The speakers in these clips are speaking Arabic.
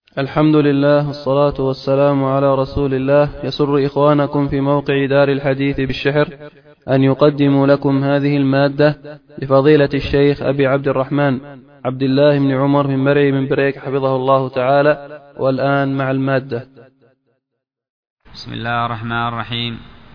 الحمد لله والصلاة والسلام على رسول الله. يسر إخوانكم في موقع دار الحديث بالشحر أن يقدموا لكم هذه المادة لفضيلة الشيخ أبي عبد الرحمن عبد الله بن عمر بن مرعي بن بريك حفظه الله تعالى. والآن مع المادة. بسم الله الرحمن الرحيم.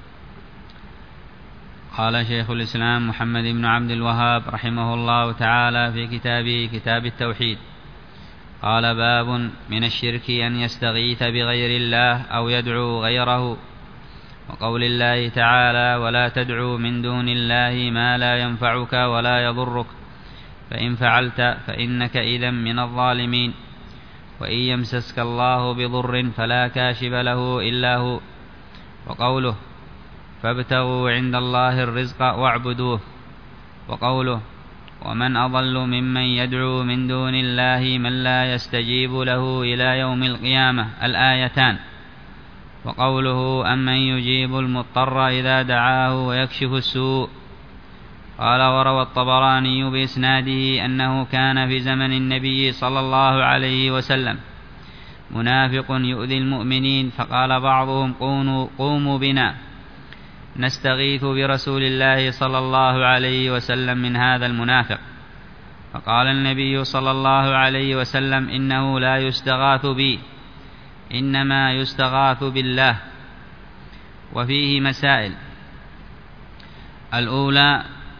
قال شيخ الإسلام محمد بن عبد الوهاب رحمه الله تعالى في كتابه كتاب التوحيد، قال: باب من الشرك أن يستغيث بغير الله أو يدعو غيره، وقول الله تعالى: ولا تدعو من دون الله ما لا ينفعك ولا يضرك، فإن فعلت فإنك إذا من الظالمين، وإن يمسسك الله بضر فلا كاشف له إلا هو، وقوله: فابتغوا عند الله الرزق واعبدوه، وقوله: ومن أضل ممن يدعو من دون الله من لا يستجيب له إلى يوم القيامة، الآيتان، وقوله: أمن يجيب المضطر إذا دعاه ويكشف السوء. قال: وروى الطبراني بإسناده أنه كان في زمن النبي صلى الله عليه وسلم منافق يؤذي المؤمنين، فقال بعضهم: قوموا بنا نستغيث برسول الله صلى الله عليه وسلم من هذا المنافق، فقال النبي صلى الله عليه وسلم: إنه لا يستغاث بي، إنما يستغاث بالله. وفيه مسائل: الأولى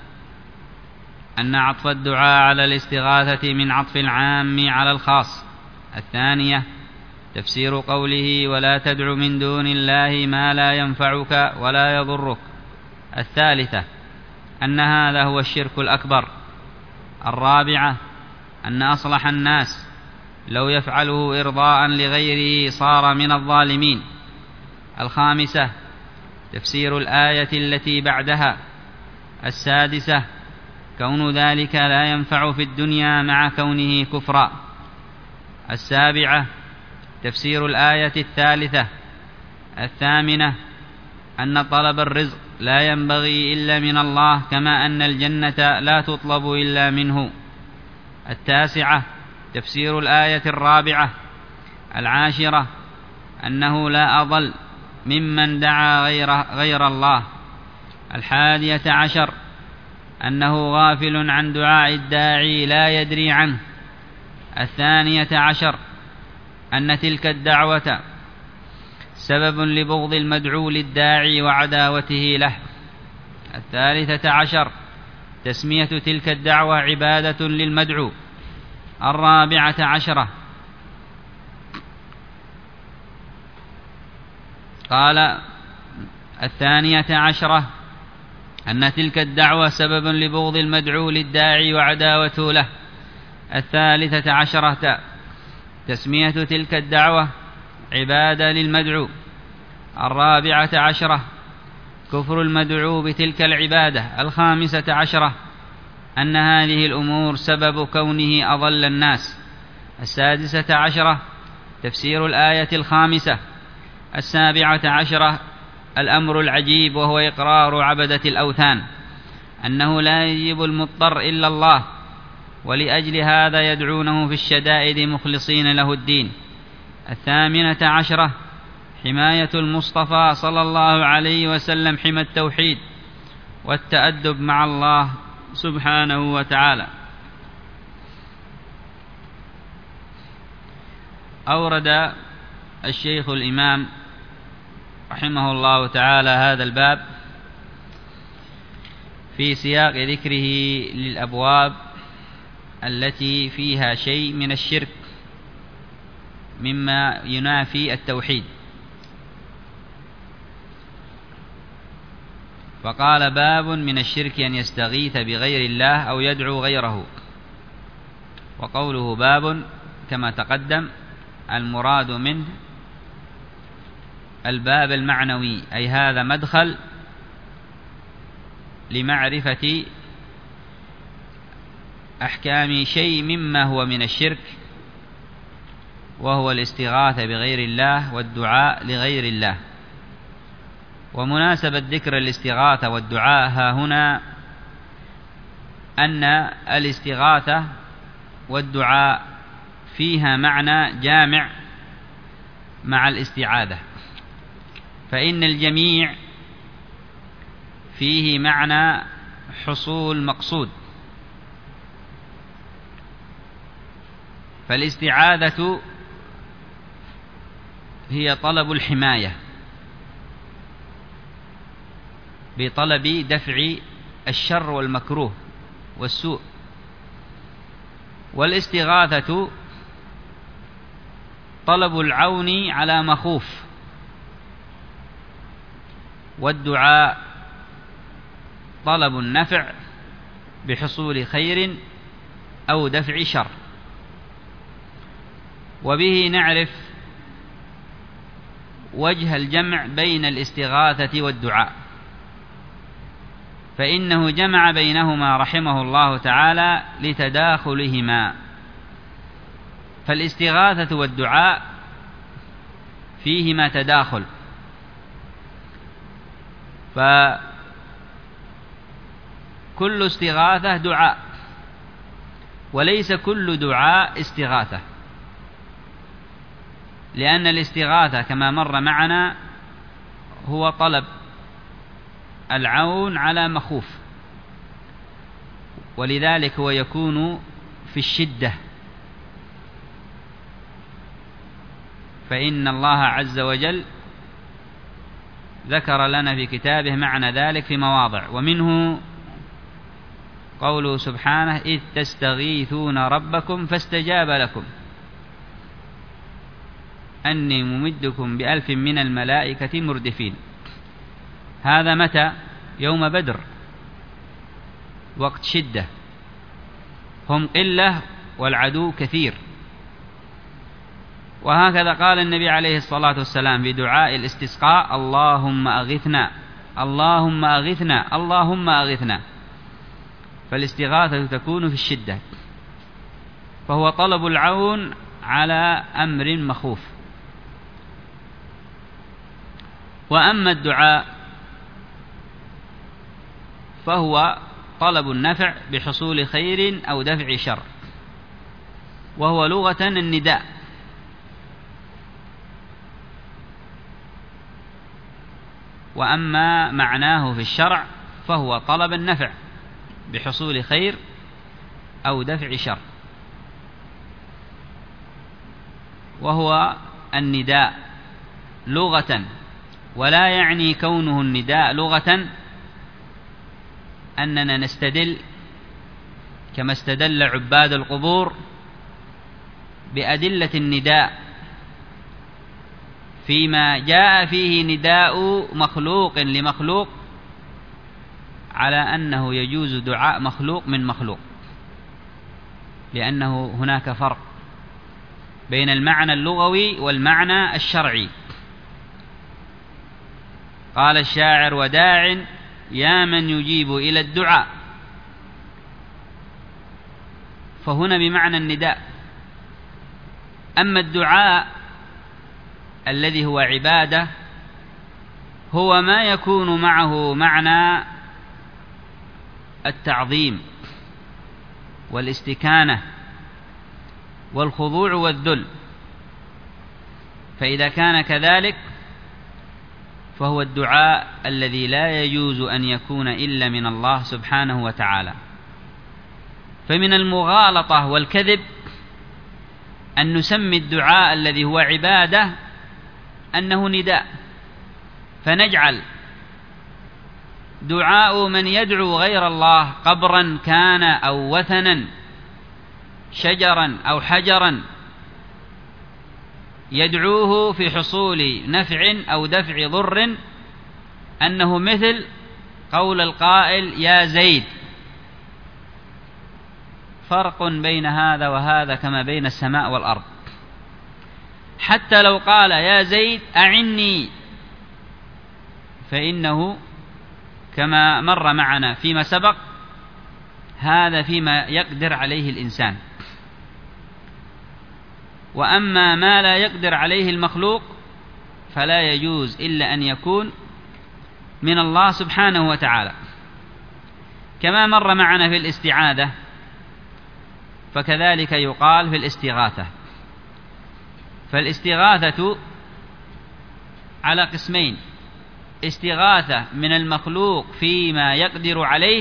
أن عطف الدعاء على الاستغاثة من عطف العام على الخاص. الثانية تفسير قوله: ولا تدع من دون الله ما لا ينفعك ولا يضرك. الثالثة أن هذا هو الشرك الأكبر. الرابعة أن أصلح الناس لو يفعله إرضاء لغيره صار من الظالمين. الخامسة تفسير الآية التي بعدها. السادسة كون ذلك لا ينفع في الدنيا مع كونه كفرا. السابعة تفسير الآية الثالثة. الثامنة أن طلب الرزق لا ينبغي إلا من الله، كما أن الجنة لا تطلب إلا منه. التاسعة تفسير الآية الرابعة. العاشرة أنه لا أضل ممن دعا غير الله. 11 أنه غافل عن دعاء الداعي لا يدري عنه. 12 أن تلك الدعوة سبب لبغض المدعو للداعي وعداوته له. 13 تسمية تلك الدعوة عبادة للمدعو. 14 قال: 12 أن تلك الدعوة سبب لبغض المدعو للداعي وعداوته له. 13 تسمية تلك الدعوة عبادة للمدعو. 14 كفر المدعو بتلك العبادة. 15 أن هذه الأمور سبب كونه أضل الناس. 16 تفسير الآية الخامسة. 17 الأمر العجيب، وهو إقرار عبدة الأوثان أنه لا يجيب المضطر إلا الله، ولأجل هذا يدعونه في الشدائد مخلصين له الدين. 18 حماية المصطفى صلى الله عليه وسلم حمى التوحيد والتأدب مع الله سبحانه وتعالى. أورد الشيخ الإمام رحمه الله تعالى هذا الباب في سياق ذكره للأبواب التي فيها شيء من الشرك مما ينافي التوحيد. فقال: باب من الشرك أن يستغيث بغير الله أو يدعو غيره. وقوله باب كما تقدم المراد منه الباب المعنوي، أي هذا مدخل لمعرفة أحكام شيء مما هو من الشرك، وهو الاستغاثة بغير الله والدعاء لغير الله. ومناسبة ذكر الاستغاثة والدعاء ها هنا أن الاستغاثة والدعاء فيها معنى جامع مع الاستعاذة، فإن الجميع فيه معنى حصول مقصود. فالاستعاذة هي طلب الحماية بطلب دفع الشر والمكروه والسوء، والاستغاثة طلب العون على مخوف، والدعاء طلب النفع بحصول خير أو دفع شر. وبه نعرف وجه الجمع بين الاستغاثة والدعاء، فإنه جمع بينهما رحمه الله تعالى لتداخلهما. فالاستغاثة والدعاء فيهما تداخل، فكل استغاثة دعاء، وليس كل دعاء استغاثة، لأن الاستغاثة كما مر معنا هو طلب العون على مخوف، ولذلك هو يكون في الشدة، فإن الله عز وجل ذكر لنا في كتابه معنى ذلك في مواضع، ومنه قوله سبحانه: إذ تستغيثون ربكم فاستجاب لكم أني ممدكم ب1000 من الملائكة مردفين. هذا متى؟ يوم بدر، وقت شدة، هم قلة والعدو كثير. وهكذا قال النبي عليه الصلاة والسلام في دعاء الاستسقاء: اللهم أغثنا، اللهم أغثنا، اللهم أغثنا. فالاستغاثة تكون في الشدة، فهو طلب العون على أمر مخوف. وأما الدعاء فهو طلب النفع بحصول خير أو دفع شر، وهو لغة النداء. وأما معناه في الشرع فهو طلب النفع بحصول خير أو دفع شر، وهو النداء لغة، ولا يعني كونه النداء لغة أننا نستدل كما استدل عباد القبور بأدلة النداء فيما جاء فيه نداء مخلوق لمخلوق على أنه يجوز دعاء مخلوق من مخلوق، لأنه هناك فرق بين المعنى اللغوي والمعنى الشرعي. قال الشاعر: وداع يا من يجيب إلى الدعاء، فهنا بمعنى النداء. أما الدعاء الذي هو عبادة هو ما يكون معه معنى التعظيم والاستكانة والخضوع والذل، فإذا كان كذلك فهو الدعاء الذي لا يجوز أن يكون إلا من الله سبحانه وتعالى. فمن المغالطة والكذب أن نسمي الدعاء الذي هو عبادة أنه نداء، فنجعل دعاء من يدعو غير الله قبرا كان أو وثنا، شجرا أو حجرا، يدعوه في حصول نفع أو دفع ضر، أنه مثل قول القائل: يا زيد. فرق بين هذا وهذا كما بين السماء والأرض. حتى لو قال: يا زيد أعني، فإنه كما مر معنا فيما سبق هذا فيما يقدر عليه الإنسان. وأما ما لا يقدر عليه المخلوق فلا يجوز إلا أن يكون من الله سبحانه وتعالى. كما مر معنا في الاستعاذة فكذلك يقال في الاستغاثة. فالاستغاثة على قسمين: استغاثة من المخلوق فيما يقدر عليه،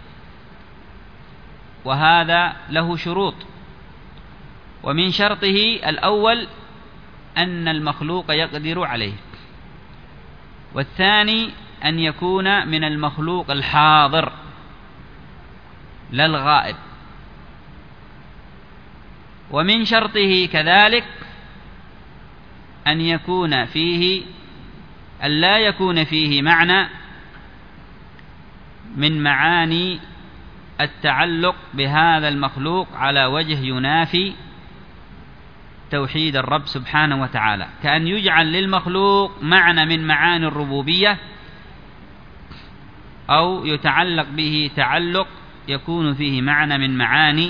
وهذا له شروط، ومن شرطه الأول أن المخلوق يقدر عليه، والثاني أن يكون من المخلوق الحاضر لا الغائب، ومن شرطه كذلك أن لا يكون فيه معنى من معاني التعلق بهذا المخلوق على وجه ينافي توحيد الرب سبحانه وتعالى، كأن يجعل للمخلوق معنى من معاني الربوبية، أو يتعلق به تعلق يكون فيه معنى من معاني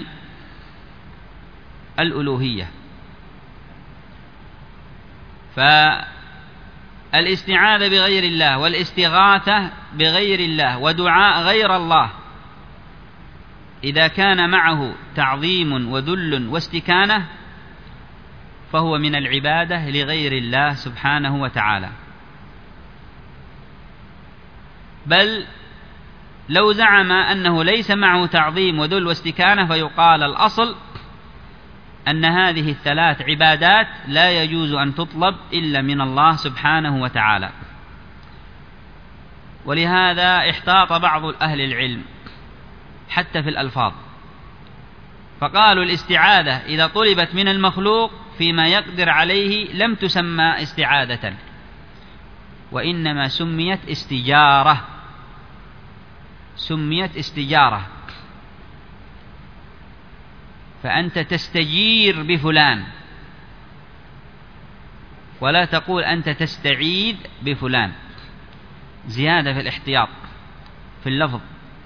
الألوهية. فالاستعاذة بغير الله والاستغاثة بغير الله ودعاء غير الله إذا كان معه تعظيم وذل واستكانة فهو من العبادة لغير الله سبحانه وتعالى. بل لو زعم أنه ليس معه تعظيم وذل واستكانة فيقال الأصل أن هذه الثلاث عبادات لا يجوز أن تطلب إلا من الله سبحانه وتعالى. ولهذا احتاط بعض أهل العلم حتى في الألفاظ، فقالوا الاستعاذة إذا طلبت من المخلوق فيما يقدر عليه لم تسمى استعاذة، وإنما سميت استجارة. فأنت تستجير بفلان، ولا تقول أنت تستعيذ بفلان، زيادة في الاحتياط في اللفظ.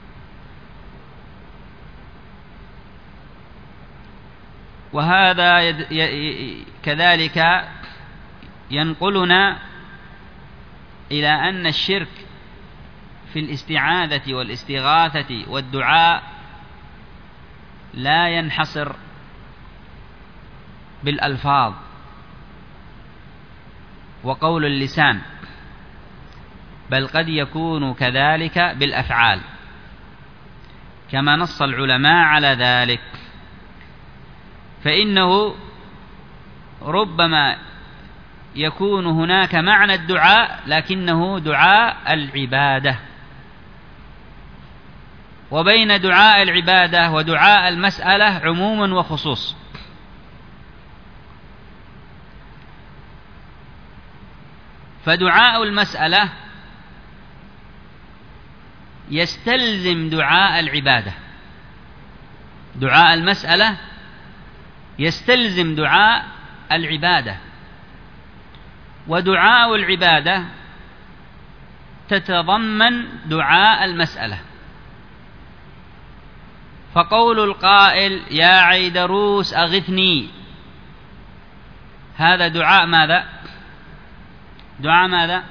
وهذا كذلك ينقلنا إلى أن الشرك في الاستعاذة والاستغاثة والدعاء لا ينحصر بالألفاظ وقول اللسان، بل قد يكون كذلك بالأفعال، كما نص العلماء على ذلك. فإنه ربما يكون هناك معنى الدعاء لكنه دعاء العبادة، وبين دعاء العبادة ودعاء المسألة عموم وخصوص. فدعاء المسألة يستلزم دعاء العبادة، دعاء المسألة يستلزم دعاء العبادة، ودعاء العبادة تتضمن دعاء المسألة. فقول القائل يا عيدروس أغثني، هذا دعاء ماذا؟ دعاء ماذا؟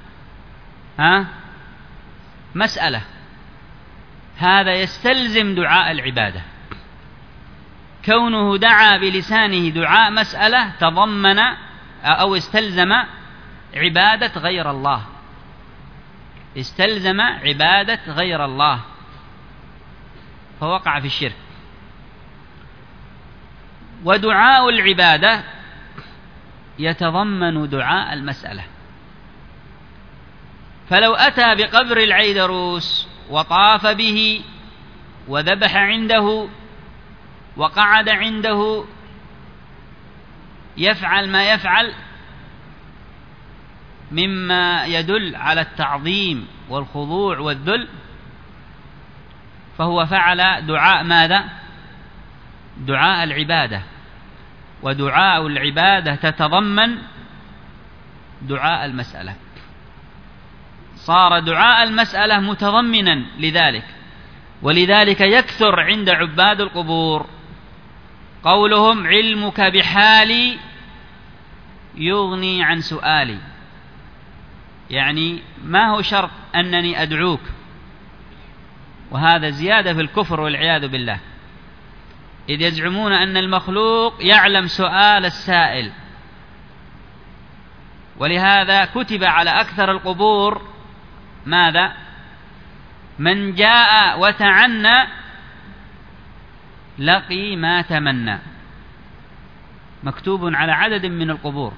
مسألة. هذا يستلزم دعاء العبادة. كونه دعا بلسانه دعاء مسألة تضمن أو استلزم عبادة غير الله، استلزم عبادة غير الله، فوقع في الشرك. ودعاء العبادة يتضمن دعاء المسألة. فلو أتى بقبر العيدروس وطاف به وذبح عنده وقعد عنده يفعل ما يفعل مما يدل على التعظيم والخضوع والذل، فهو فعل دعاء ماذا؟ دعاء العبادة. ودعاء العبادة تتضمن دعاء المسألة، صار دعاء المسألة متضمنا لذلك. ولذلك يكثر عند عباد القبور قولهم علمك بحالي يغني عن سؤالي، يعني ما هو شرط أنني أدعوك، وهذا زيادة في الكفر والعياذ بالله، إذ يزعمون أن المخلوق يعلم سؤال السائل، ولهذا كتب على أكثر القبور ماذا؟ من جاء وتعنى لقي ما تمنى، مكتوب على عدد من القبور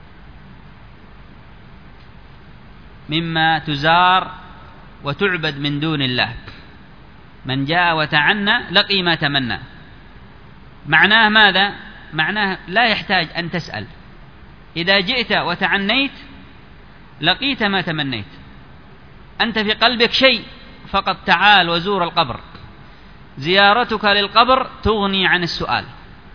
مما تزار وتعبد من دون الله. من جاء وتعنى لقي ما تمنى، معناه ماذا؟ معناه لا يحتاج أن تسأل، إذا جئت وتعنيت لقيت ما تمنيت. أنت في قلبك شيء، فقط تعال وزور القبر، زيارتك للقبر تغني عن السؤال،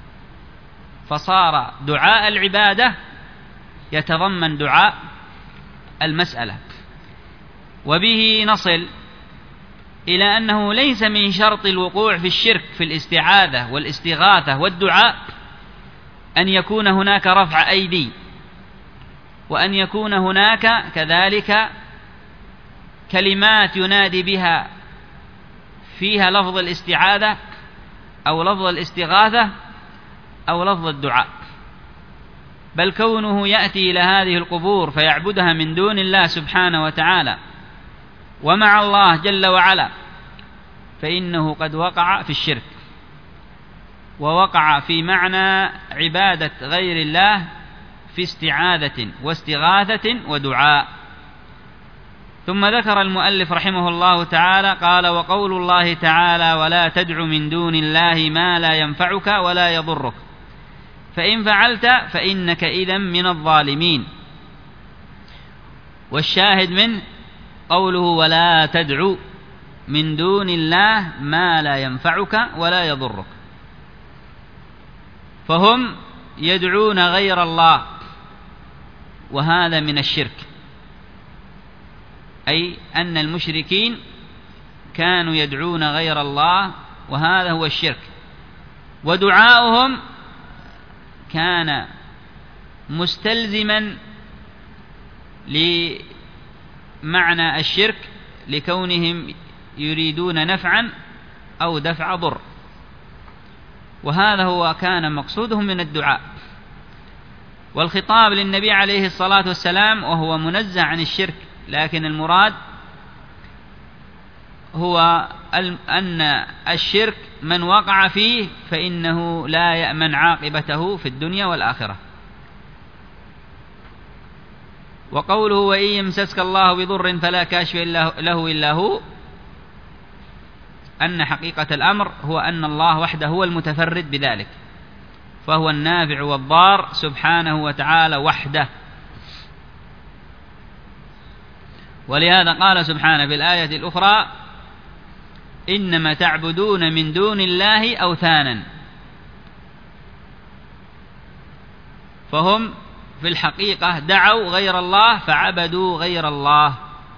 فصار دعاء العبادة يتضمن دعاء المسألة. وبه نصل إلى أنه ليس من شرط الوقوع في الشرك في الاستعاذة والاستغاثة والدعاء أن يكون هناك رفع أيدي، وأن يكون هناك كذلك كلمات ينادي بها فيها لفظ الاستعاذة أو لفظ الاستغاثة أو لفظ الدعاء، بل كونه يأتي إلى هذه القبور فيعبدها من دون الله سبحانه وتعالى ومع الله جل وعلا، فإنه قد وقع في الشرك، ووقع في معنى عبادة غير الله في استعاذة واستغاثة ودعاء. ثم ذكر المؤلف رحمه الله تعالى قال: وقول الله تعالى: ولا تدع من دون الله ما لا ينفعك ولا يضرك، فإن فعلت فإنك إذا من الظالمين. والشاهد منه قوله: ولا تدع من دون الله ما لا ينفعك ولا يضرك، فهم يدعون غير الله، وهذا من الشرك، أي أن المشركين كانوا يدعون غير الله، وهذا هو الشرك. ودعاؤهم كان مستلزما لمعنى الشرك لكونهم يريدون نفعا أو دفع ضر، وهذا هو كان مقصودهم من الدعاء. والخطاب للنبي عليه الصلاة والسلام وهو منزه عن الشرك، لكن المراد هو أن الشرك من وقع فيه فإنه لا يأمن عاقبته في الدنيا والآخرة. وقوله: وإن يمسسك الله بضر فلا كاشف له إلا هو، أن حقيقة الأمر هو أن الله وحده هو المتفرد بذلك، فهو النافع والضار سبحانه وتعالى وحده. ولهذا قال سبحانه في الآية الأخرى: إنما تعبدون من دون الله أوثانا. فهم في الحقيقة دعوا غير الله فعبدوا غير الله.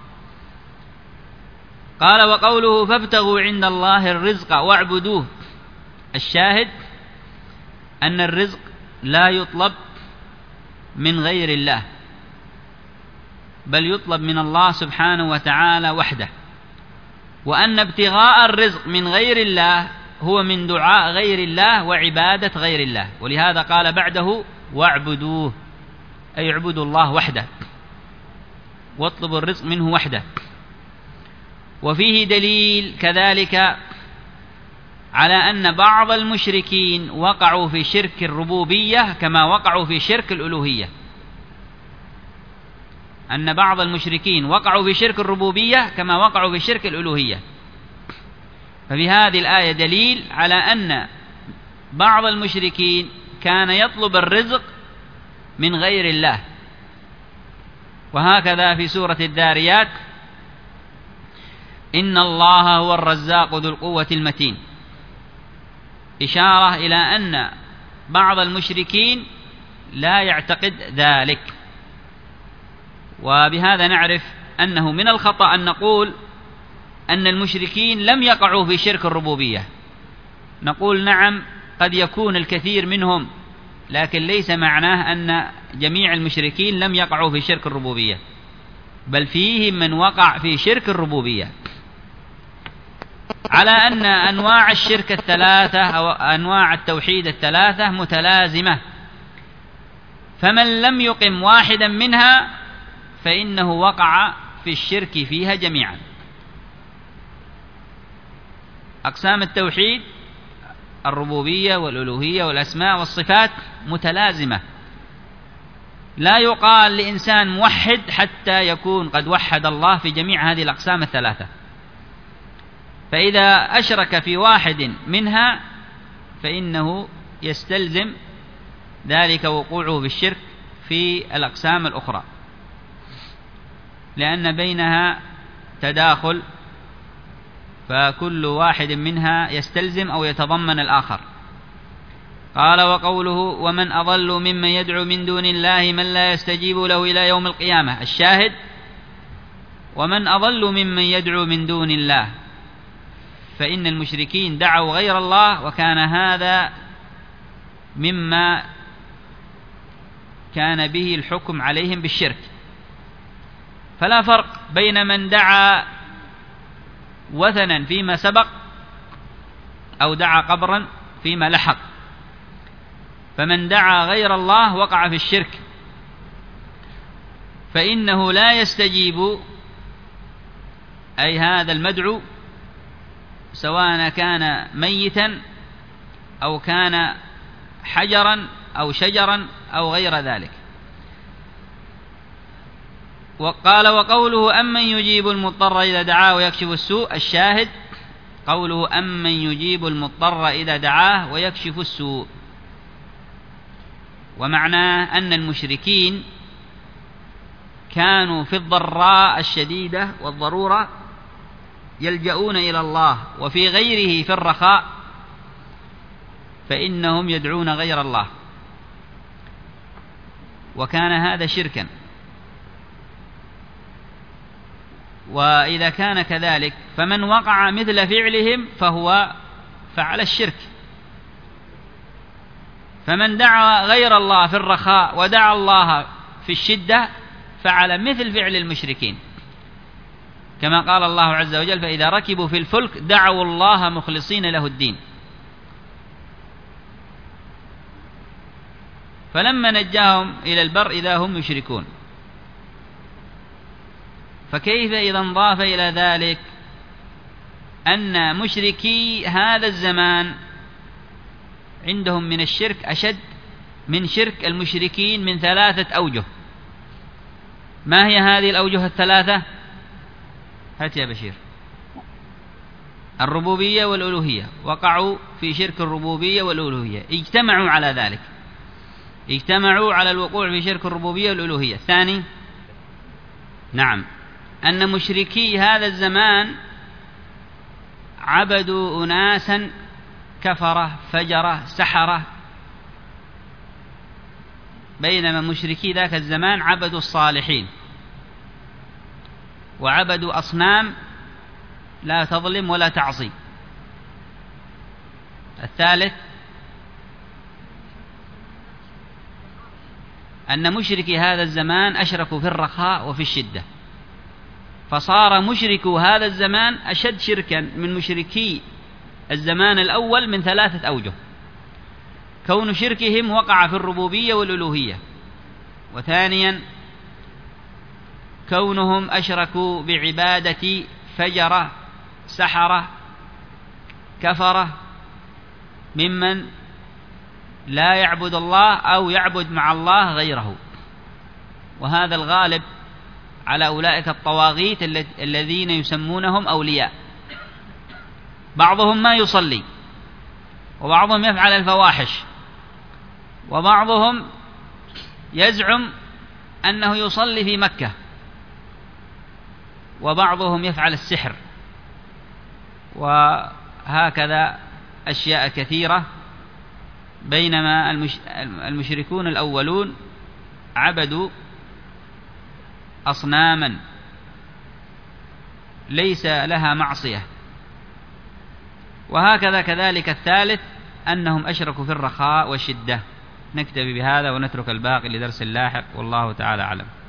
قال: وقوله: فابتغوا عند الله الرزق واعبدوه. الشاهد أن الرزق لا يطلب من غير الله، بل يطلب من الله سبحانه وتعالى وحده، وأن ابتغاء الرزق من غير الله هو من دعاء غير الله وعبادة غير الله. ولهذا قال بعده: واعبدوه، أي اعبدوا الله وحده واطلبوا الرزق منه وحده. وفيه دليل كذلك على أن بعض المشركين وقعوا في شرك الربوبية كما وقعوا في شرك الألوهية، أن بعض المشركين وقعوا في شرك الربوبية كما وقعوا في شرك الألوهية. ففي هذه الآية دليل على أن بعض المشركين كان يطلب الرزق من غير الله. وهكذا في سورة الذاريات: إن الله هو الرزاق ذو القوة المتين، إشارة إلى أن بعض المشركين لا يعتقد ذلك. وبهذا نعرف أنه من الخطأ أن نقول أن المشركين لم يقعوا في شرك الربوبية. نقول نعم، قد يكون الكثير منهم، لكن ليس معناه أن جميع المشركين لم يقعوا في شرك الربوبية، بل فيهم من وقع في شرك الربوبية، على أن أنواع الشرك الثلاثة أو أنواع التوحيد الثلاثة متلازمة، فمن لم يقم واحدا منها فإنه وقع في الشرك فيها جميعا. أقسام التوحيد الربوبية والألوهية والأسماء والصفات متلازمة، لا يقال لإنسان موحد حتى يكون قد وحد الله في جميع هذه الأقسام الثلاثة، فإذا أشرك في واحد منها فإنه يستلزم ذلك وقوعه بالشرك في الأقسام الأخرى، لأن بينها تداخل، فكل واحد منها يستلزم أو يتضمن الآخر. قال: وقوله: ومن أضل ممن يدعو من دون الله من لا يستجيب له إلى يوم القيامة. الشاهد: ومن أضل ممن يدعو من دون الله، فإن المشركين دعوا غير الله، وكان هذا مما كان به الحكم عليهم بالشرك. فلا فرق بين من دعا وثنا فيما سبق أو دعا قبرا فيما لحق، فمن دعا غير الله وقع في الشرك، فإنه لا يستجيب، أي هذا المدعو، سواء كان ميتا أو كان حجرا أو شجرا أو غير ذلك. وقال: وقوله: أمن يجيب المضطر إذا دعاه ويكشف السوء. الشاهد: قوله: أمن يجيب المضطر إذا دعاه ويكشف السوء، ومعناه أن المشركين كانوا في الضراء الشديدة والضرورة يلجؤون إلى الله، وفي غيره في الرخاء فإنهم يدعون غير الله، وكان هذا شركا. وإذا كان كذلك فمن وقع مثل فعلهم فهو فعل الشرك. فمن دعا غير الله في الرخاء ودعا الله في الشدة فعل مثل فعل المشركين، كما قال الله عز وجل: فإذا ركبوا في الفلك دعوا الله مخلصين له الدين. فلما نجاهم إلى البر إذا هم يشركون. فكيف إذا انضاف إلى ذلك أن مشركي هذا الزمان عندهم من الشرك أشد من شرك المشركين من 3 أوجه. ما هي هذه الأوجه الثلاثة؟ هات يا بشير. الربوبية والألوهية، وقعوا في شرك الربوبية والألوهية، اجتمعوا على ذلك، اجتمعوا على الوقوع في شرك الربوبية والألوهية. الثاني: نعم، أن مشركي هذا الزمان عبدوا أناسا كفرة فجرة سحرة، بينما مشركي ذاك الزمان عبدوا الصالحين وعبدوا أصنام لا تظلم ولا تعصي. الثالث: أن مشركي هذا الزمان أشركوا في الرخاء وفي الشدة، فصار مشركو هذا الزمان أشد شركا من مشركي الزمان الأول من 3 أوجه: كون شركهم وقع في الربوبية والألوهية، وثانيا كونهم أشركوا بعبادة فجرة سحرة كفرة ممن لا يعبد الله أو يعبد مع الله غيره. وهذا الغالب على أولئك الطواغيت الذين يسمونهم أولياء. بعضهم ما يصلي، وبعضهم يفعل الفواحش، وبعضهم يزعم أنه يصلي في مكة، وبعضهم يفعل السحر، وهكذا أشياء كثيرة. بينما المشركون الأولون عبدوا أصناما ليس لها معصية. وهكذا كذلك الثالث أنهم أشركوا في الرخاء والشدة. نكتفي بهذا ونترك الباقي لدرس لاحق، والله تعالى أعلم.